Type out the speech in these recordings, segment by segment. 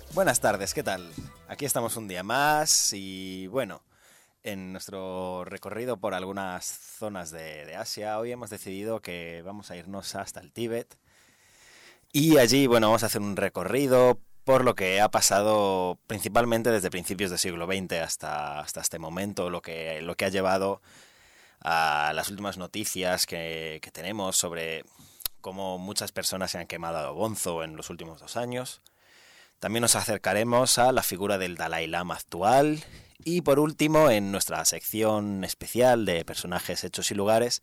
Buenas tardes, ¿qué tal? Aquí estamos un día más y bueno, en nuestro recorrido por algunas zonas de Asia, hoy hemos decidido que vamos a irnos hasta el Tíbet y allí, bueno, vamos a hacer un recorrido por lo que ha pasado principalmente desde principios del siglo XX hasta este momento, lo que ha llevado a las últimas noticias que tenemos sobre cómo muchas personas se han quemado a bonzo en los últimos 2 años. También nos acercaremos a la figura del Dalai Lama actual y por último, en nuestra sección especial de personajes, hechos y lugares,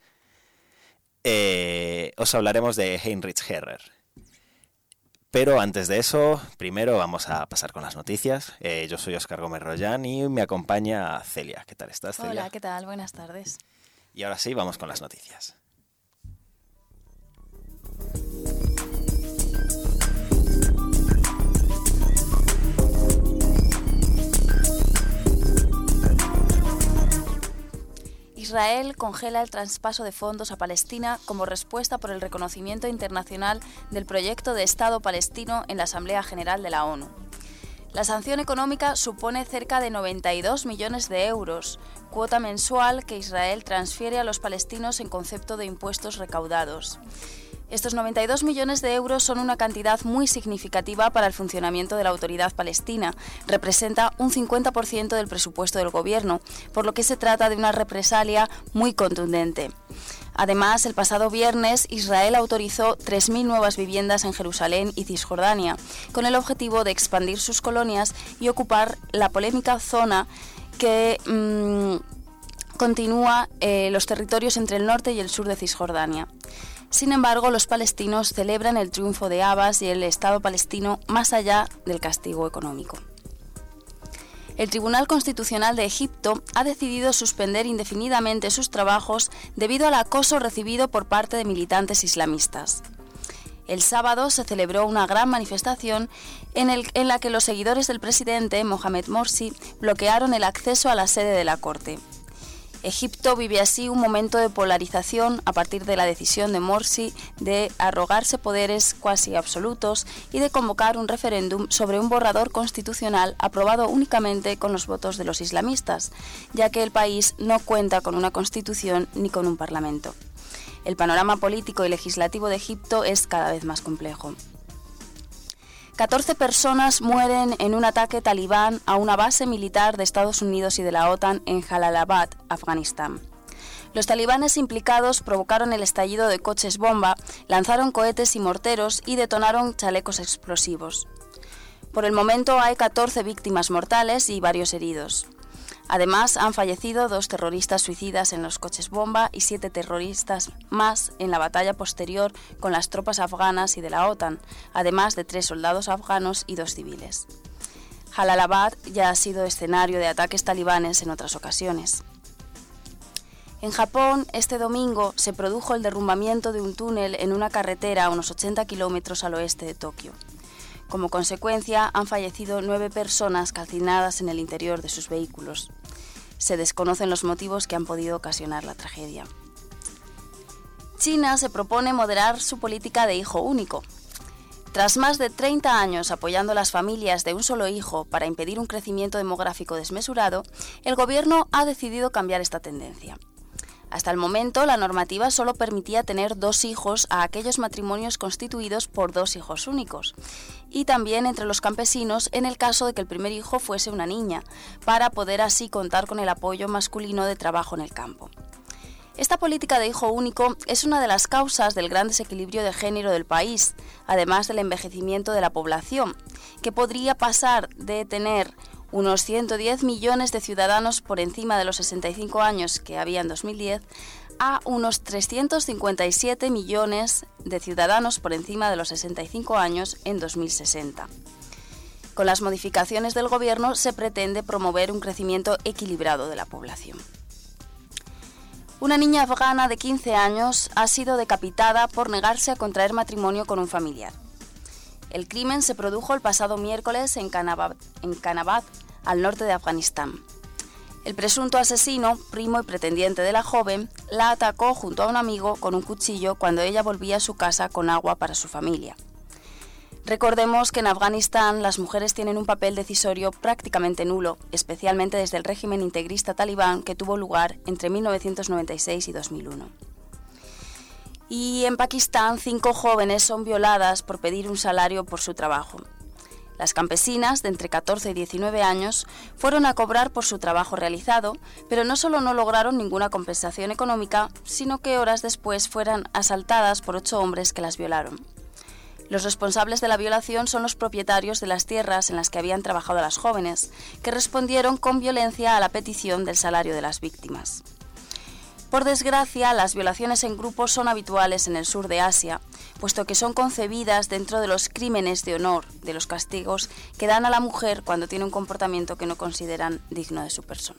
os hablaremos de Heinrich Herrer. Pero antes de eso, primero vamos a pasar con las noticias. Yo soy Óscar Gómez Rollán y me acompaña Celia. ¿Qué tal estás, Celia? Hola, ¿qué tal? Buenas tardes. Y ahora sí, vamos con las noticias. Israel congela el traspaso de fondos a Palestina como respuesta por el reconocimiento internacional del proyecto de Estado palestino en la Asamblea General de la ONU. La sanción económica supone cerca de 92 millones de euros, cuota mensual que Israel transfiere a los palestinos en concepto de impuestos recaudados. Estos 92 millones de euros son una cantidad muy significativa para el funcionamiento de la Autoridad Palestina. Representa un 50% del presupuesto del gobierno, por lo que se trata de una represalia muy contundente. Además, el pasado viernes, Israel autorizó 3.000 nuevas viviendas en Jerusalén y Cisjordania, con el objetivo de expandir sus colonias y ocupar la polémica zona que continúa los territorios entre el norte y el sur de Cisjordania. Sin embargo, los palestinos celebran el triunfo de Abbas y el Estado palestino más allá del castigo económico. El Tribunal Constitucional de Egipto ha decidido suspender indefinidamente sus trabajos debido al acoso recibido por parte de militantes islamistas. El sábado se celebró una gran manifestación en la que los seguidores del presidente Mohamed Morsi bloquearon el acceso a la sede de la Corte. Egipto vive así un momento de polarización a partir de la decisión de Morsi de arrogarse poderes cuasi absolutos y de convocar un referéndum sobre un borrador constitucional aprobado únicamente con los votos de los islamistas, ya que el país no cuenta con una constitución ni con un parlamento. El panorama político y legislativo de Egipto es cada vez más complejo. 14 personas mueren en un ataque talibán a una base militar de Estados Unidos y de la OTAN en Jalalabad, Afganistán. Los talibanes implicados provocaron el estallido de coches bomba, lanzaron cohetes y morteros y detonaron chalecos explosivos. Por el momento hay 14 víctimas mortales y varios heridos. Además, han fallecido 2 terroristas suicidas en los coches bomba y 7 terroristas más en la batalla posterior con las tropas afganas y de la OTAN, además de 3 soldados afganos y 2 civiles. Jalalabad ya ha sido escenario de ataques talibanes en otras ocasiones. En Japón, este domingo se produjo el derrumbamiento de un túnel en una carretera a unos 80 kilómetros al oeste de Tokio. Como consecuencia, han fallecido 9 personas calcinadas en el interior de sus vehículos. Se desconocen los motivos que han podido ocasionar la tragedia. China se propone moderar su política de hijo único. Tras más de 30 años apoyando a las familias de un solo hijo para impedir un crecimiento demográfico desmesurado, el gobierno ha decidido cambiar esta tendencia. Hasta el momento, la normativa solo permitía tener 2 hijos a aquellos matrimonios constituidos por 2 hijos únicos, y también entre los campesinos en el caso de que el primer hijo fuese una niña, para poder así contar con el apoyo masculino de trabajo en el campo. Esta política de hijo único es una de las causas del gran desequilibrio de género del país, además del envejecimiento de la población, que podría pasar de tener unos 110 millones de ciudadanos por encima de los 65 años que había en 2010 a unos 357 millones de ciudadanos por encima de los 65 años en 2060. Con las modificaciones del gobierno se pretende promover un crecimiento equilibrado de la población. Una niña afgana de 15 años ha sido decapitada por negarse a contraer matrimonio con un familiar. El crimen se produjo el pasado miércoles en Kanabad, al norte de Afganistán. El presunto asesino, primo y pretendiente de la joven, la atacó junto a un amigo con un cuchillo cuando ella volvía a su casa con agua para su familia. Recordemos que en Afganistán las mujeres tienen un papel decisorio prácticamente nulo, especialmente desde el régimen integrista talibán que tuvo lugar entre 1996 y 2001. Y en Pakistán 5 jóvenes son violadas por pedir un salario por su trabajo. Las campesinas, de entre 14 y 19 años, fueron a cobrar por su trabajo realizado, pero no solo no lograron ninguna compensación económica, sino que horas después fueron asaltadas por 8 hombres que las violaron. Los responsables de la violación son los propietarios de las tierras en las que habían trabajado las jóvenes, que respondieron con violencia a la petición del salario de las víctimas. Por desgracia, las violaciones en grupo son habituales en el sur de Asia, puesto que son concebidas dentro de los crímenes de honor, de los castigos que dan a la mujer cuando tiene un comportamiento que no consideran digno de su persona.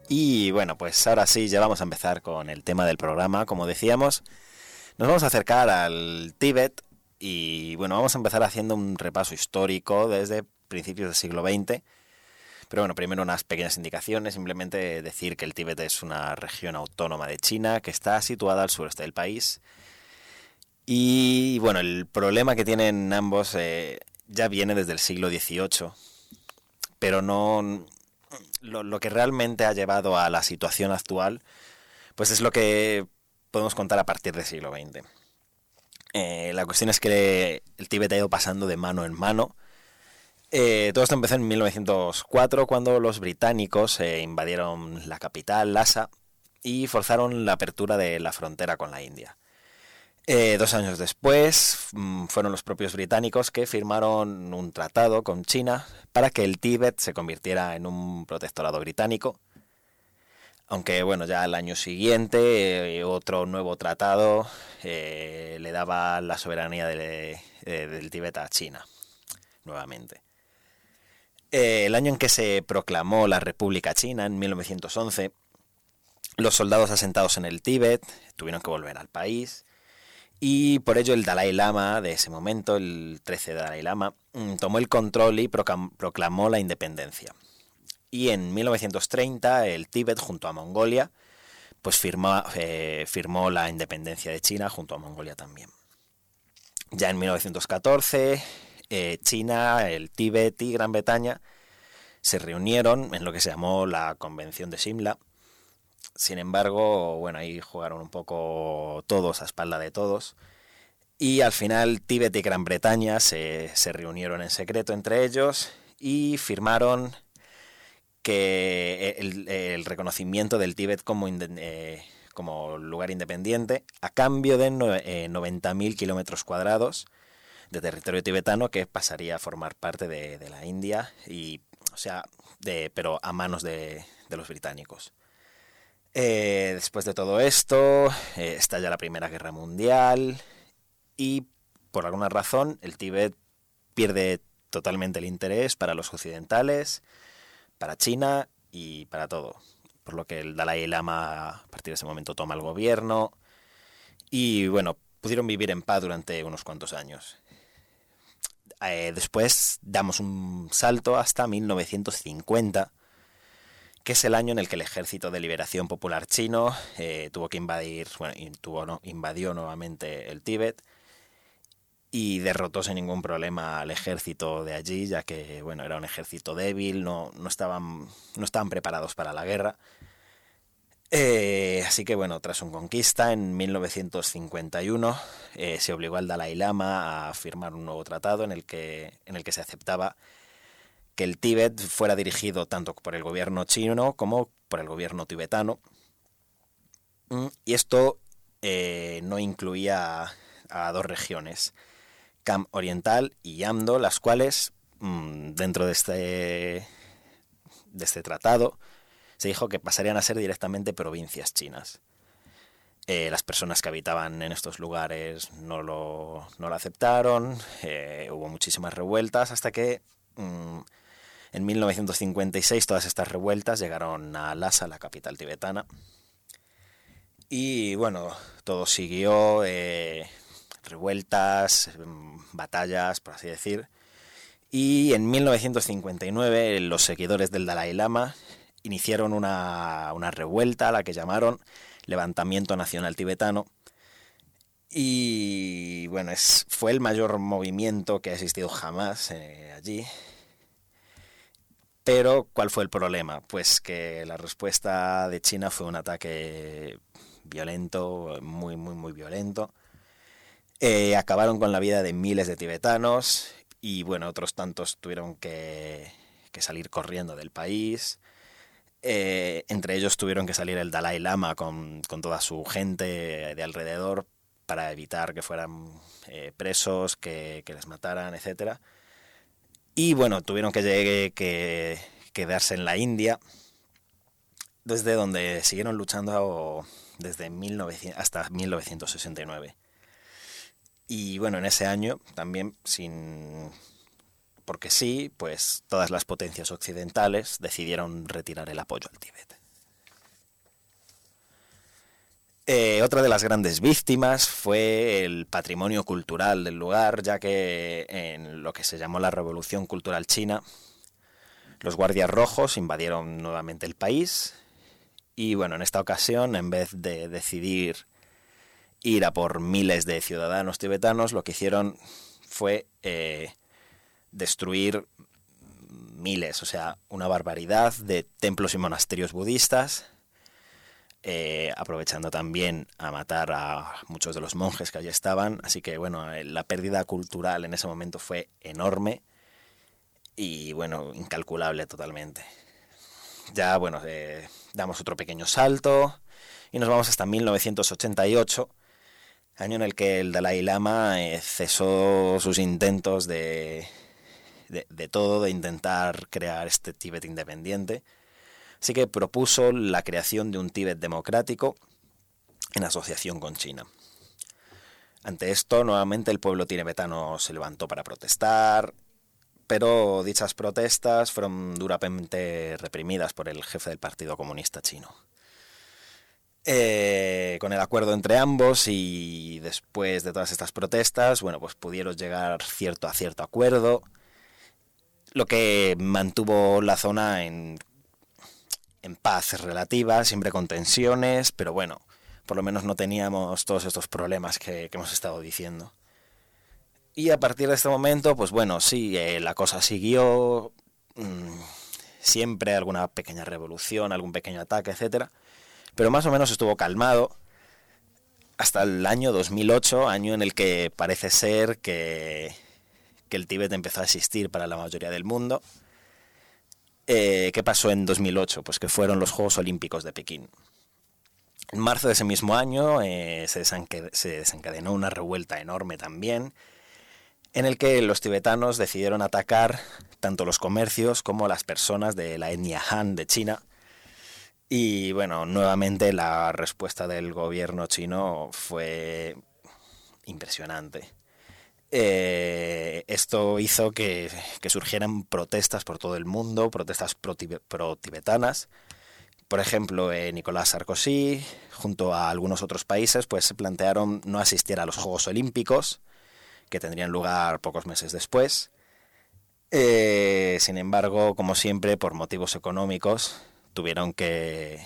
Y bueno, pues ahora sí, ya vamos a empezar con el tema del programa. Como decíamos, nos vamos a acercar al Tíbet y bueno, vamos a empezar haciendo un repaso histórico desde principios del siglo XX. Pero bueno, primero unas pequeñas indicaciones, simplemente decir que el Tíbet es una región autónoma de China que está situada al sureste del país. Y bueno, el problema que tienen ambos ya viene desde el siglo XVIII, pero no lo que realmente ha llevado a la situación actual, pues es lo que podemos contar a partir del siglo XX. La cuestión es que el Tíbet ha ido pasando de mano en mano. Todo esto empezó en 1904 cuando los británicos invadieron la capital, Lhasa, y forzaron la apertura de la frontera con la India. 2 años después fueron los propios británicos que firmaron un tratado con China para que el Tíbet se convirtiera en un protectorado británico. Aunque bueno, ya al año siguiente otro nuevo tratado le daba la soberanía del Tíbet a China, nuevamente. El año en que se proclamó la República China, en 1911, los soldados asentados en el Tíbet tuvieron que volver al país. Y por ello el Dalai Lama de ese momento, el 13 Dalai Lama, tomó el control y proclamó la independencia. Y en 1930 el Tíbet junto a Mongolia pues firmó la independencia de China junto a Mongolia también. Ya en 1914 China, el Tíbet y Gran Bretaña se reunieron en lo que se llamó la Convención de Simla. Sin embargo, bueno, ahí jugaron un poco todos a espalda de todos. Y al final Tíbet y Gran Bretaña se reunieron en secreto entre ellos y firmaron que el reconocimiento del Tíbet como lugar independiente a cambio de 90.000 kilómetros cuadrados de territorio tibetano que pasaría a formar parte de la India, pero a manos de los británicos. Después de todo esto, estalla la Primera Guerra Mundial y por alguna razón el Tíbet pierde totalmente el interés para los occidentales, para China y para todo. Por lo que el Dalai Lama a partir de ese momento toma el gobierno y bueno, pudieron vivir en paz durante unos cuantos años. Después damos un salto hasta 1950, que es el año en el que el Ejército de Liberación Popular Chino invadió nuevamente el Tíbet y derrotó sin ningún problema al ejército de allí, ya que bueno, era un ejército débil, no estaban preparados para la guerra. Así que bueno, tras su conquista en 1951 se obligó al Dalai Lama a firmar un nuevo tratado en el que se aceptaba que el Tíbet fuera dirigido tanto por el gobierno chino como por el gobierno tibetano. Y esto no incluía a dos regiones, Kham Oriental y Amdo, las cuales dentro de este tratado se dijo que pasarían a ser directamente provincias chinas. Las personas que habitaban en estos lugares no lo aceptaron, hubo muchísimas revueltas hasta que en 1956 todas estas revueltas llegaron a Lhasa, la capital tibetana. Y bueno, todo siguió, revueltas, batallas, por así decir. Y en 1959 los seguidores del Dalai Lama iniciaron una revuelta a la que llamaron Levantamiento Nacional Tibetano. Y bueno, fue el mayor movimiento que ha existido jamás allí. Pero, ¿cuál fue el problema? Pues que la respuesta de China fue un ataque violento, muy, muy, muy violento. Acabaron con la vida de miles de tibetanos y, bueno, otros tantos tuvieron que salir corriendo del país. Entre ellos tuvieron que salir el Dalai Lama con toda su gente de alrededor para evitar que fueran presos, que les mataran, etcétera. Y bueno, tuvieron que quedarse en la India, desde donde siguieron luchando desde 1900 hasta 1969. Y bueno, en ese año también, porque sí, pues todas las potencias occidentales decidieron retirar el apoyo al Tíbet. Otra de las grandes víctimas fue el patrimonio cultural del lugar, ya que en lo que se llamó la Revolución Cultural China, los guardias rojos invadieron nuevamente el país y bueno, en esta ocasión, en vez de decidir ir a por miles de ciudadanos tibetanos, lo que hicieron fue destruir miles, o sea, una barbaridad de templos y monasterios budistas, aprovechando también a matar a muchos de los monjes que allí estaban. Así que bueno, la pérdida cultural en ese momento fue enorme y bueno, incalculable totalmente. Ya bueno, damos otro pequeño salto y nos vamos hasta 1988, año en el que el Dalai Lama cesó sus intentos de intentar crear este Tíbet independiente. Así que propuso la creación de un Tíbet democrático en asociación con China. Ante esto, nuevamente el pueblo tibetano se levantó para protestar, pero dichas protestas fueron duramente reprimidas por el jefe del Partido Comunista Chino. Con el acuerdo entre ambos y después de todas estas protestas, bueno, pues pudieron llegar a cierto acuerdo, lo que mantuvo la zona en paz relativa, siempre con tensiones, pero bueno, por lo menos no teníamos todos estos problemas que hemos estado diciendo. Y a partir de este momento, pues bueno, sí, la cosa siguió, siempre alguna pequeña revolución, algún pequeño ataque, etcétera, pero más o menos estuvo calmado hasta el año 2008, año en el que parece ser que el Tíbet empezó a existir para la mayoría del mundo. ¿Qué pasó en 2008? Pues que fueron los Juegos Olímpicos de Pekín. En marzo de ese mismo año se desencadenó una revuelta enorme también, en el que los tibetanos decidieron atacar tanto los comercios como las personas de la etnia Han de China. Y bueno, nuevamente la respuesta del gobierno chino fue impresionante. Esto hizo que surgieran protestas por todo el mundo, protestas pro-tibetanas. Por ejemplo, Nicolás Sarkozy, junto a algunos otros países, pues se plantearon no asistir a los Juegos Olímpicos, que tendrían lugar pocos meses después. Sin embargo, como siempre, por motivos económicos, tuvieron que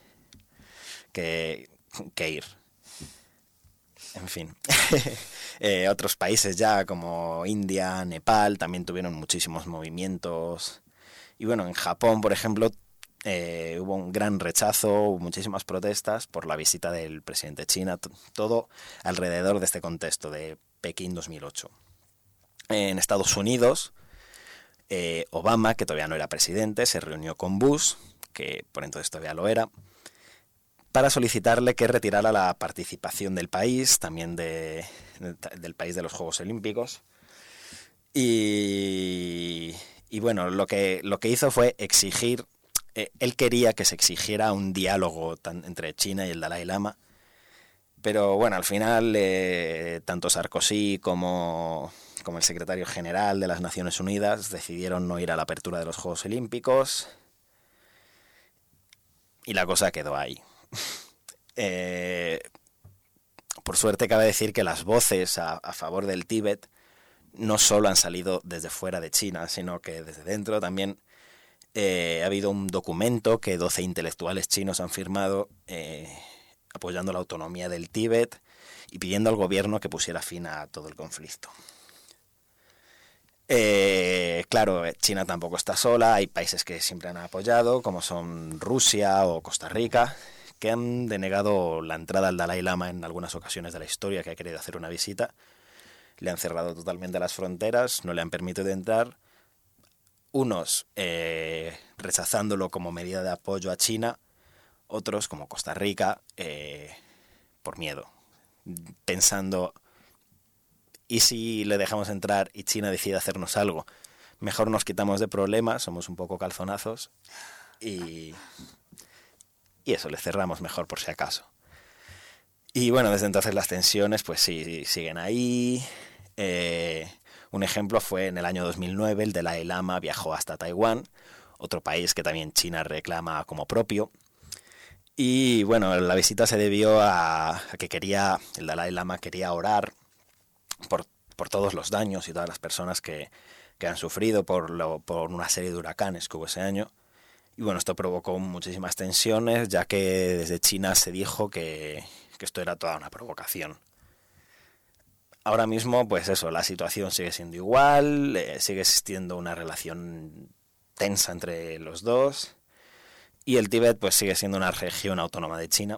ir. En fin. Otros países ya como India, Nepal, también tuvieron muchísimos movimientos. Y bueno, en Japón, por ejemplo, hubo un gran rechazo, hubo muchísimas protestas por la visita del presidente China, todo alrededor de este contexto de Pekín 2008. En Estados Unidos, Obama, que todavía no era presidente, se reunió con Bush, que por entonces todavía lo era, para solicitarle que retirara la participación del país, también del país de los Juegos Olímpicos. Y bueno, lo que hizo fue exigir, él quería que se exigiera un diálogo entre China y el Dalai Lama, pero bueno, al final tanto Sarkozy como el secretario general de las Naciones Unidas decidieron no ir a la apertura de los Juegos Olímpicos y la cosa quedó ahí. Por suerte cabe decir que las voces a favor del Tíbet no solo han salido desde fuera de China, sino que desde dentro también ha habido un documento que 12 intelectuales chinos han firmado apoyando la autonomía del Tíbet y pidiendo al gobierno que pusiera fin a todo el conflicto. Claro, China tampoco está sola, hay países que siempre han apoyado, como son Rusia o Costa Rica, que han denegado la entrada al Dalai Lama en algunas ocasiones de la historia que ha querido hacer una visita. Le han cerrado totalmente las fronteras, no le han permitido entrar. Unos rechazándolo como medida de apoyo a China, otros, como Costa Rica, por miedo, pensando, ¿y si le dejamos entrar y China decide hacernos algo? Mejor nos quitamos de problemas, somos un poco calzonazos y eso, le cerramos mejor por si acaso. Y bueno, desde entonces las tensiones pues sí siguen ahí. Un ejemplo fue en el año 2009, el Dalai Lama viajó hasta Taiwán, otro país que también China reclama como propio. Y bueno, la visita se debió a que el Dalai Lama quería orar por todos los daños y todas las personas que han sufrido por una serie de huracanes que hubo ese año. Y bueno, esto provocó muchísimas tensiones, ya que desde China se dijo que esto era toda una provocación. Ahora mismo, pues eso, la situación sigue siendo igual, sigue existiendo una relación tensa entre los dos, y el Tíbet pues sigue siendo una región autónoma de China.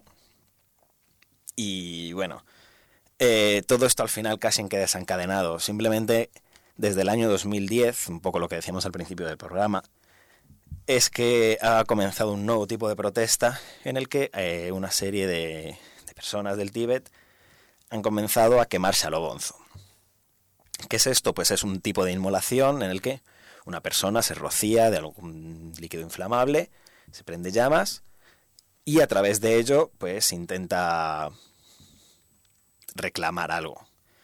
Y bueno, todo esto al final casi en que desencadenado. Simplemente desde el año 2010, un poco lo que decíamos al principio del programa, es que ha comenzado un nuevo tipo de protesta en el que una serie de personas del Tíbet han comenzado a quemarse a lo bonzo. ¿Qué es esto? Pues es un tipo de inmolación en el que una persona se rocía de algún líquido inflamable, se prende llamas y a través de ello pues intenta reclamar algo.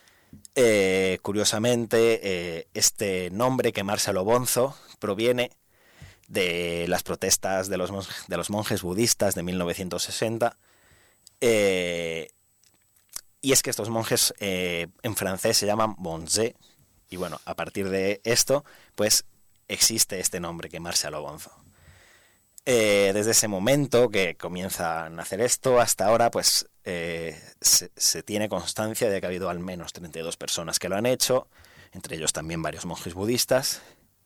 Curiosamente, este nombre, quemarse a lo bonzo, proviene de las protestas de los monjes budistas de 1960. Y es que estos monjes en francés se llaman bonzés. Y bueno, a partir de esto, pues existe este nombre, quemarse a lo bonzo. Desde ese momento que comienzan a hacer esto hasta ahora, pues se tiene constancia de que ha habido al menos 32 personas que lo han hecho, entre ellos también varios monjes budistas.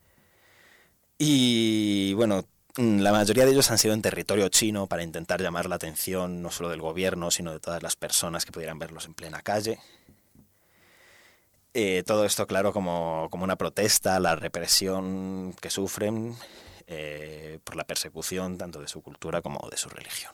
Y bueno, la mayoría de ellos han sido en territorio chino para intentar llamar la atención no solo del gobierno, sino de todas las personas que pudieran verlos en plena calle. Todo esto, claro, como una protesta a la represión que sufren por la persecución tanto de su cultura como de su religión.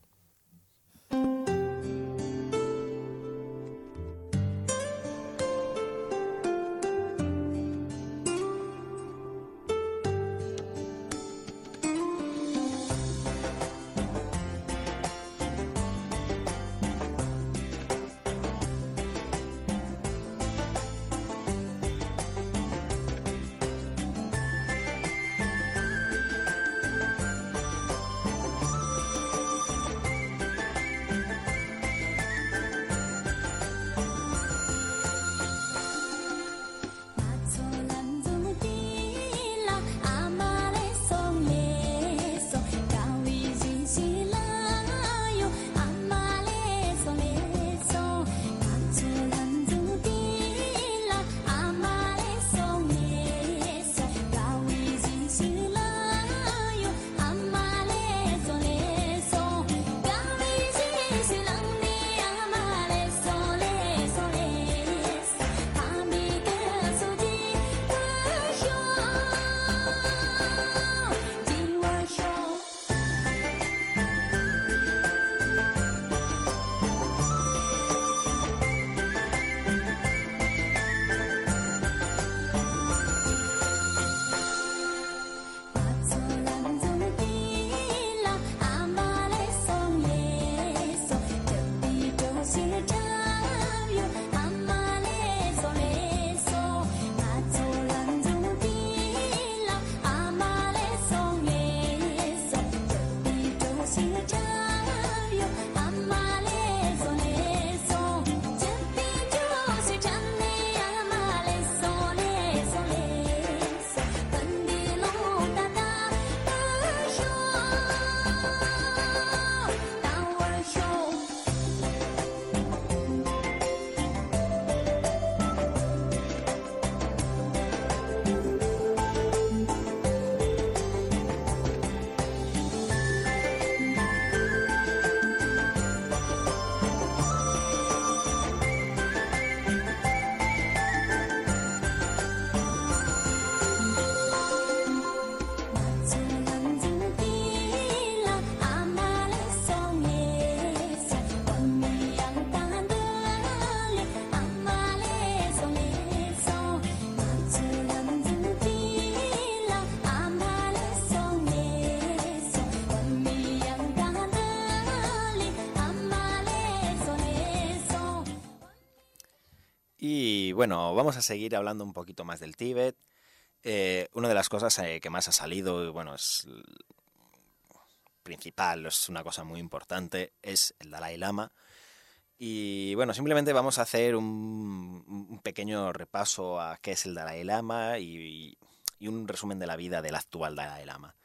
Y bueno, vamos a seguir hablando un poquito más del Tíbet. Una de las cosas que más ha salido, bueno, es principal, es una cosa muy importante, es el Dalai Lama. Y bueno, simplemente vamos a hacer un pequeño repaso a qué es el Dalai Lama y un resumen de la vida del actual Dalai Lama.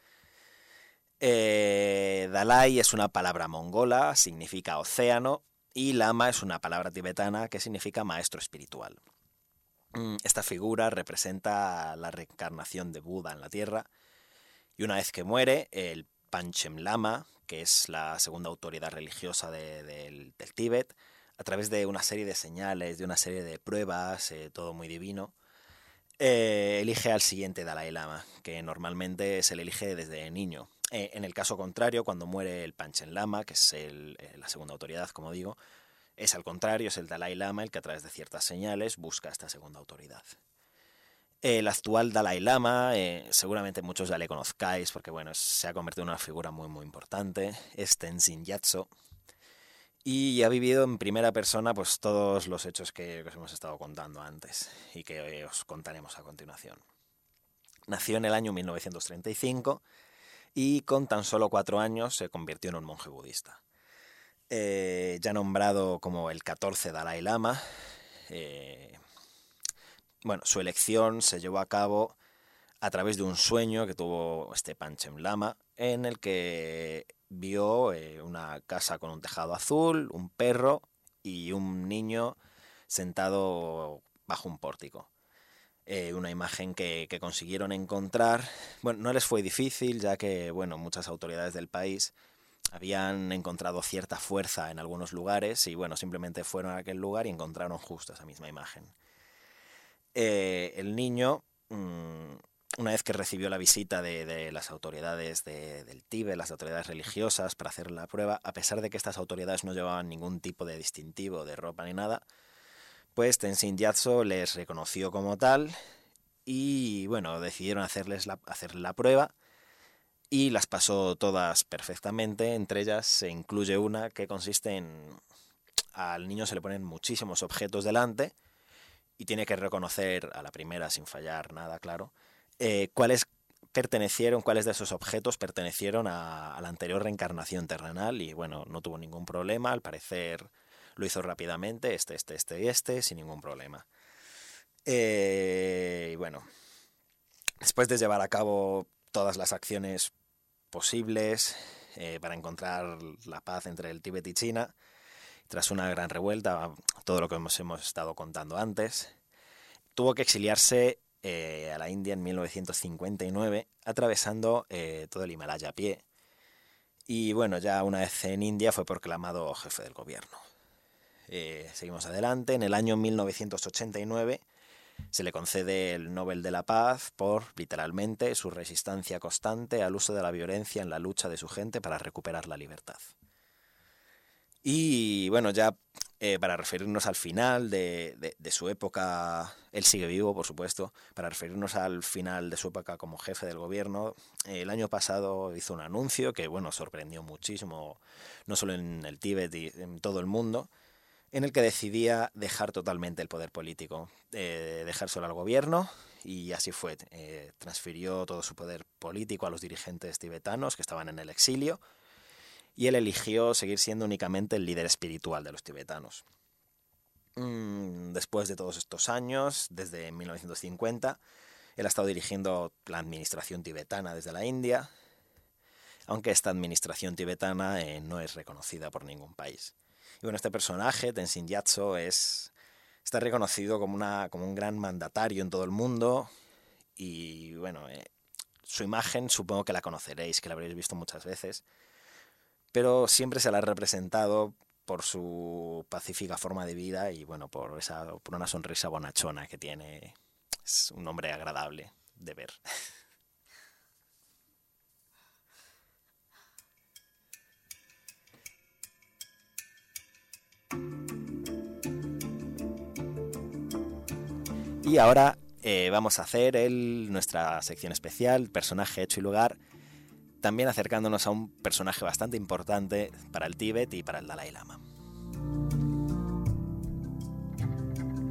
Dalai es una palabra mongola, significa océano, y Lama es una palabra tibetana que significa maestro espiritual. Esta figura representa la reencarnación de Buda en la Tierra, y una vez que muere, el Panchen Lama, que es la segunda autoridad religiosa del Tíbet, a través de una serie de señales, de una serie de pruebas, todo muy divino, elige al siguiente Dalai Lama, que normalmente se le elige desde niño. En el caso contrario, cuando muere el Panchen Lama, que es la segunda autoridad, como digo, es al contrario, es el Dalai Lama el que a través de ciertas señales busca esta segunda autoridad. El actual Dalai Lama, seguramente muchos ya le conozcáis porque bueno, se ha convertido en una figura muy muy importante, es Tenzin Gyatso, y ha vivido en primera persona pues todos los hechos que os hemos estado contando antes y que os contaremos a continuación. Nació en el año 1935 y con tan solo 4 años se convirtió en un monje budista. Ya nombrado como el 14 Dalai Lama, bueno, su elección se llevó a cabo a través de un sueño que tuvo este Panchen Lama, en el que vio una casa con un tejado azul, un perro y un niño sentado bajo un pórtico. Una imagen que consiguieron encontrar. Bueno, no les fue difícil, ya que bueno, muchas autoridades del país habían encontrado cierta fuerza en algunos lugares y bueno, simplemente fueron a aquel lugar y encontraron justo esa misma imagen. El niño, una vez que recibió la visita de las autoridades del Tíbet, las autoridades religiosas, para hacer la prueba, a pesar de que estas autoridades no llevaban ningún tipo de distintivo de ropa ni nada, pues Tenzin Gyatso les reconoció como tal y bueno, decidieron hacerle la prueba y las pasó todas perfectamente. Entre ellas se incluye una que consiste en al niño se le ponen muchísimos objetos delante y tiene que reconocer a la primera sin fallar nada, claro, cuáles de esos objetos pertenecieron a la anterior reencarnación terrenal y bueno, no tuvo ningún problema, al parecer lo hizo rápidamente, sin ningún problema. Y bueno, después de llevar a cabo todas las acciones posibles para encontrar la paz entre el Tíbet y China, tras una gran revuelta, todo lo que hemos estado contando antes, tuvo que exiliarse a la India en 1959, atravesando todo el Himalaya a pie. Y bueno, ya una vez en India fue proclamado jefe del gobierno. Seguimos adelante. En el año 1989 se le concede el Nobel de la Paz por, literalmente, su resistencia constante al uso de la violencia en la lucha de su gente para recuperar la libertad. Y bueno, ya para referirnos al final de su época, él sigue vivo, por supuesto, para referirnos al final de su época como jefe del gobierno, el año pasado hizo un anuncio que, bueno, sorprendió muchísimo, no solo en el Tíbet y en todo el mundo, en el que decidía dejar totalmente el poder político, dejárselo al gobierno, y así fue. Transfirió todo su poder político a los dirigentes tibetanos que estaban en el exilio, y él eligió seguir siendo únicamente el líder espiritual de los tibetanos. Después de todos estos años, desde 1950, él ha estado dirigiendo la administración tibetana desde la India, aunque esta administración tibetana no es reconocida por ningún país. Y bueno, este personaje, Tenzin Gyatso, está reconocido como un gran mandatario en todo el mundo y bueno, su imagen supongo que la conoceréis, que la habréis visto muchas veces, pero siempre se la ha representado por su pacífica forma de vida y bueno, por una sonrisa bonachona que tiene. Es un hombre agradable de ver. Y ahora vamos a hacer nuestra sección especial, personaje, hecho y lugar, también acercándonos a un personaje bastante importante para el Tíbet y para el Dalai Lama.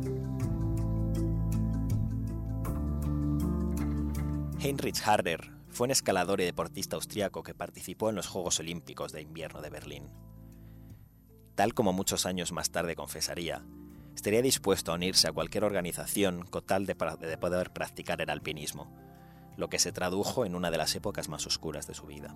Heinrich Harrer Fue un escalador y deportista austriaco que participó en los Juegos Olímpicos de Invierno de Berlín. Tal como muchos años más tarde confesaría, estaría dispuesto a unirse a cualquier organización con tal de poder practicar el alpinismo, lo que se tradujo en una de las épocas más oscuras de su vida.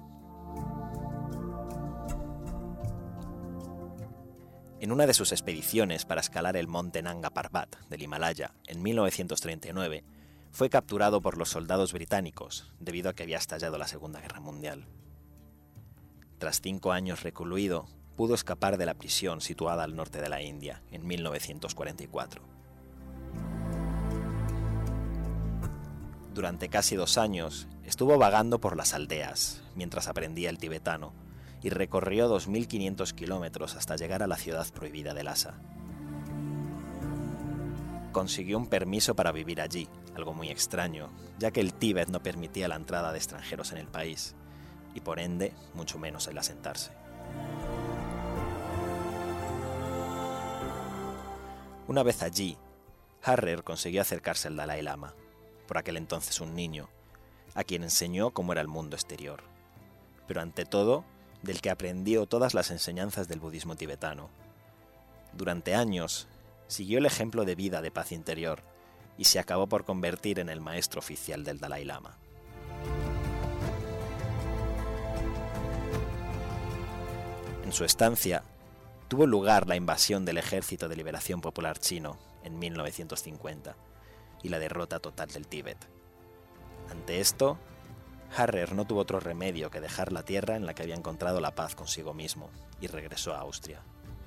En una de sus expediciones para escalar el monte Nanga Parbat del Himalaya en 1939, fue capturado por los soldados británicos debido a que había estallado la Segunda Guerra Mundial. Tras 5 años recluido, pudo escapar de la prisión situada al norte de la India en 1944. Durante casi 2 años estuvo vagando por las aldeas mientras aprendía el tibetano y recorrió 2.500 kilómetros hasta llegar a la ciudad prohibida de Lhasa. Consiguió un permiso para vivir allí, algo muy extraño, ya que el Tíbet no permitía la entrada de extranjeros en el país, y por ende, mucho menos el asentarse. Una vez allí, Harrer consiguió acercarse al Dalai Lama, por aquel entonces un niño, a quien enseñó cómo era el mundo exterior, pero ante todo, del que aprendió todas las enseñanzas del budismo tibetano. Durante años, siguió el ejemplo de vida de paz interior y se acabó por convertir en el maestro oficial del Dalai Lama. En su estancia, tuvo lugar la invasión del Ejército de Liberación Popular Chino en 1950 y la derrota total del Tíbet. Ante esto, Harrer no tuvo otro remedio que dejar la tierra en la que había encontrado la paz consigo mismo y regresó a Austria.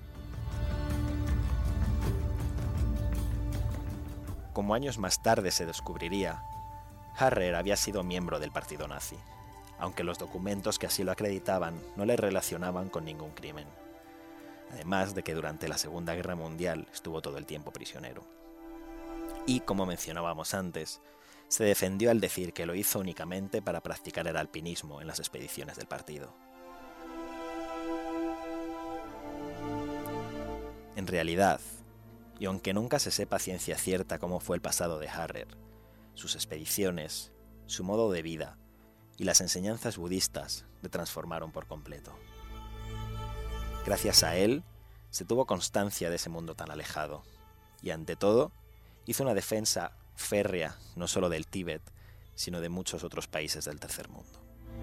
Como años más tarde se descubriría, Harrer había sido miembro del partido nazi, aunque los documentos que así lo acreditaban no le relacionaban con ningún crimen, además de que durante la Segunda Guerra Mundial estuvo todo el tiempo prisionero. Y, como mencionábamos antes, se defendió al decir que lo hizo únicamente para practicar el alpinismo en las expediciones del partido. En realidad, y aunque nunca se sepa a ciencia cierta cómo fue el pasado de Harrer, sus expediciones, su modo de vida y las enseñanzas budistas le transformaron por completo. Gracias a él, se tuvo constancia de ese mundo tan alejado, y ante todo, hizo una defensa férrea no solo del Tíbet, sino de muchos otros países del tercer mundo.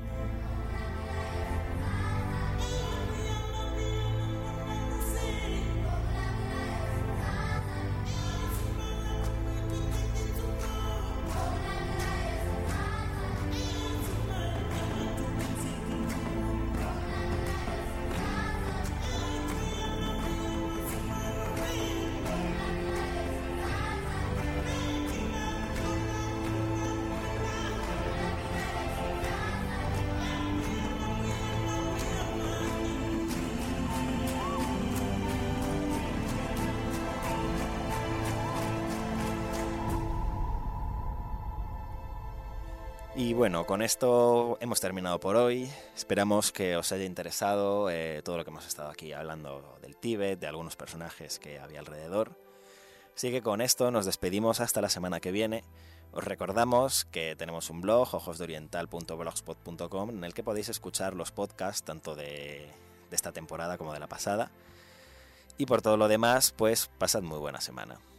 Y bueno, con esto hemos terminado por hoy. Esperamos que os haya interesado todo lo que hemos estado aquí hablando del Tíbet, de algunos personajes que había alrededor. Así que con esto nos despedimos hasta la semana que viene. Os recordamos que tenemos un blog, ojosdeoriental.blogspot.com, en el que podéis escuchar los podcasts tanto de esta temporada como de la pasada. Y por todo lo demás, pues pasad muy buena semana.